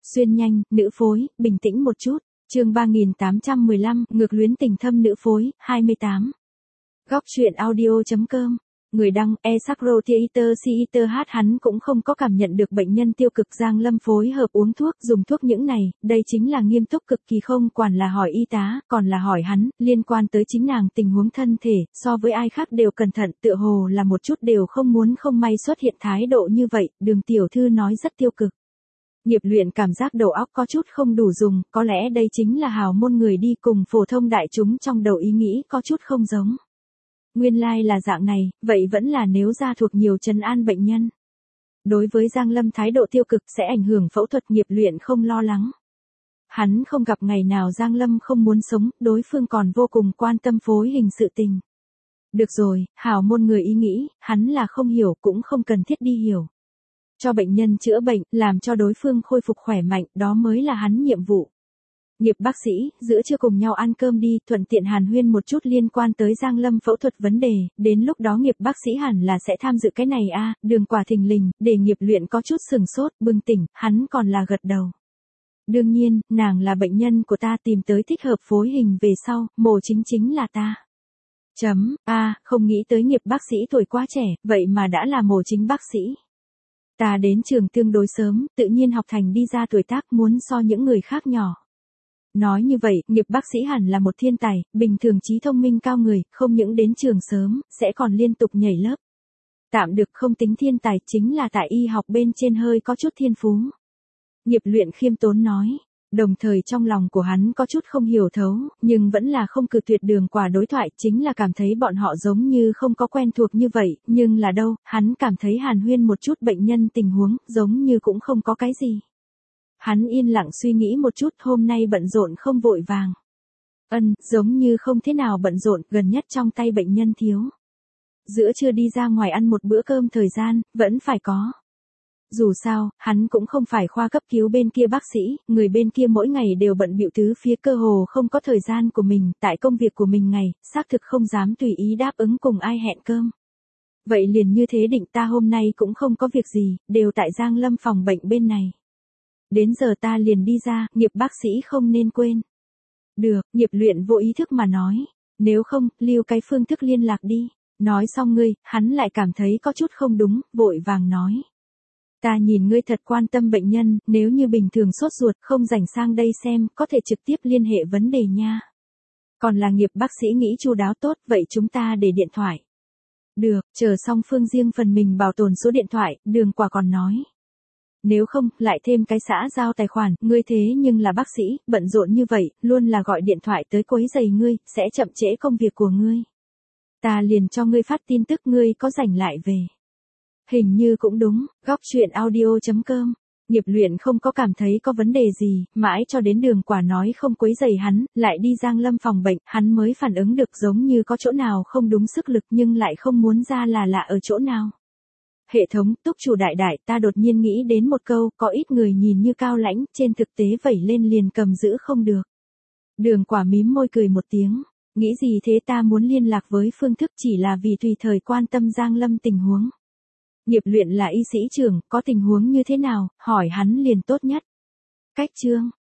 Xuyên nhanh, nữ phối, bình tĩnh một chút. Chương 3815, ngược luyến tình thâm nữ phối, 28. Góc truyện audio.com. Người đăng, Esakro Theater hắn cũng không có cảm nhận được bệnh nhân tiêu cực Giang Lâm phối hợp uống thuốc, dùng thuốc những này, đây chính là nghiêm túc cực kỳ, không quản là hỏi y tá, còn là hỏi hắn, liên quan tới chính nàng tình huống thân thể, so với ai khác đều cẩn thận, tựa hồ là một chút đều không muốn không may xuất hiện thái độ như vậy, Đường tiểu thư nói rất tiêu cực. Nghiệp luyện cảm giác đầu óc có chút không đủ dùng, có lẽ đây chính là hào môn người đi cùng phổ thông đại chúng trong đầu ý nghĩ có chút không giống. Nguyên lai là dạng này, vậy vẫn là nếu ra thuộc nhiều trấn an bệnh nhân. Đối với Giang Lâm thái độ tiêu cực sẽ ảnh hưởng phẫu thuật, Nghiệp luyện không lo lắng. Hắn không gặp ngày nào Giang Lâm không muốn sống, đối phương còn vô cùng quan tâm phối hình sự tình. Được rồi, hào môn người ý nghĩ, hắn là không hiểu cũng không cần thiết đi hiểu. Cho bệnh nhân chữa bệnh, làm cho đối phương khôi phục khỏe mạnh, đó mới là hắn nhiệm vụ. Nghiệp bác sĩ, giữa trưa cùng nhau ăn cơm đi, thuận tiện hàn huyên một chút liên quan tới Giang Lâm phẫu thuật vấn đề, đến lúc đó Nghiệp bác sĩ hẳn là sẽ tham dự cái này a. Đường quả thình lình, để Nghiệp luyện có chút sừng sốt, bừng tỉnh, hắn còn là gật đầu. Đương nhiên, nàng là bệnh nhân của ta, tìm tới thích hợp phối hình về sau, mổ chính là ta. Không nghĩ tới Nghiệp bác sĩ tuổi quá trẻ, vậy mà đã là mổ chính bác sĩ. Ta đến trường tương đối sớm, tự nhiên học thành đi ra tuổi tác muốn so những người khác nhỏ. Nói như vậy, Nghiệp bác sĩ hẳn là một thiên tài, bình thường trí thông minh cao người, không những đến trường sớm, sẽ còn liên tục nhảy lớp. Tạm được, không tính thiên tài, chính là tại y học bên trên hơi có chút thiên phú. Nghiệp luyện khiêm tốn nói, đồng thời trong lòng của hắn có chút không hiểu thấu, nhưng vẫn là không cự tuyệt Đường quả đối thoại, chính là cảm thấy bọn họ giống như không có quen thuộc như vậy, nhưng là đâu, hắn cảm thấy hàn huyên một chút bệnh nhân tình huống, giống như cũng không có cái gì. Hắn yên lặng suy nghĩ một chút, hôm nay bận rộn không vội vàng. Giống như không thế nào bận rộn, gần nhất trong tay bệnh nhân thiếu. Giữa trưa đi ra ngoài ăn một bữa cơm thời gian, vẫn phải có. Dù sao, hắn cũng không phải khoa cấp cứu bên kia bác sĩ, người bên kia mỗi ngày đều bận bịu tứ phía, cơ hồ không có thời gian của mình, tại công việc của mình ngày, xác thực không dám tùy ý đáp ứng cùng ai hẹn cơm. Vậy liền như thế định, ta hôm nay cũng không có việc gì, đều tại Giang Lâm phòng bệnh bên này. Đến giờ ta liền đi ra, Nghiệp bác sĩ không nên quên. Được, Nghiệp luyện vô ý thức mà nói, nếu không, lưu cái phương thức liên lạc đi. Nói xong hắn lại cảm thấy có chút không đúng, vội vàng nói. Ta nhìn ngươi thật quan tâm bệnh nhân, nếu như bình thường sốt ruột không rảnh sang đây xem, có thể trực tiếp liên hệ vấn đề nha. Còn là Nghiệp bác sĩ nghĩ chu đáo tốt, vậy chúng ta để điện thoại. Được, chờ xong phương riêng phần mình bảo tồn số điện thoại, Đường quả còn nói. Nếu không, lại thêm cái xã giao tài khoản, ngươi thế nhưng là bác sĩ, bận rộn như vậy, luôn là gọi điện thoại tới quấy rầy ngươi, sẽ chậm trễ công việc của ngươi. Ta liền cho ngươi phát tin tức, ngươi có rảnh lại về. Hình như cũng đúng, góc truyện audio.com. Nghiệp luyện không có cảm thấy có vấn đề gì, mãi cho đến Đường quả nói không quấy rầy hắn, lại đi Giang Lâm phòng bệnh, hắn mới phản ứng được giống như có chỗ nào không đúng sức lực nhưng lại không muốn ra là lạ ở chỗ nào. Hệ thống, túc chủ đại đại, ta đột nhiên nghĩ đến một câu, có ít người nhìn như cao lãnh, trên thực tế vẩy lên liền cầm giữ không được. Đường quả mím môi cười một tiếng, nghĩ gì thế, ta muốn liên lạc với phương thức chỉ là vì tùy thời quan tâm Giang Lâm tình huống. Nghiệp luyện là y sĩ trưởng, có tình huống như thế nào, hỏi hắn liền tốt nhất. Cách chương.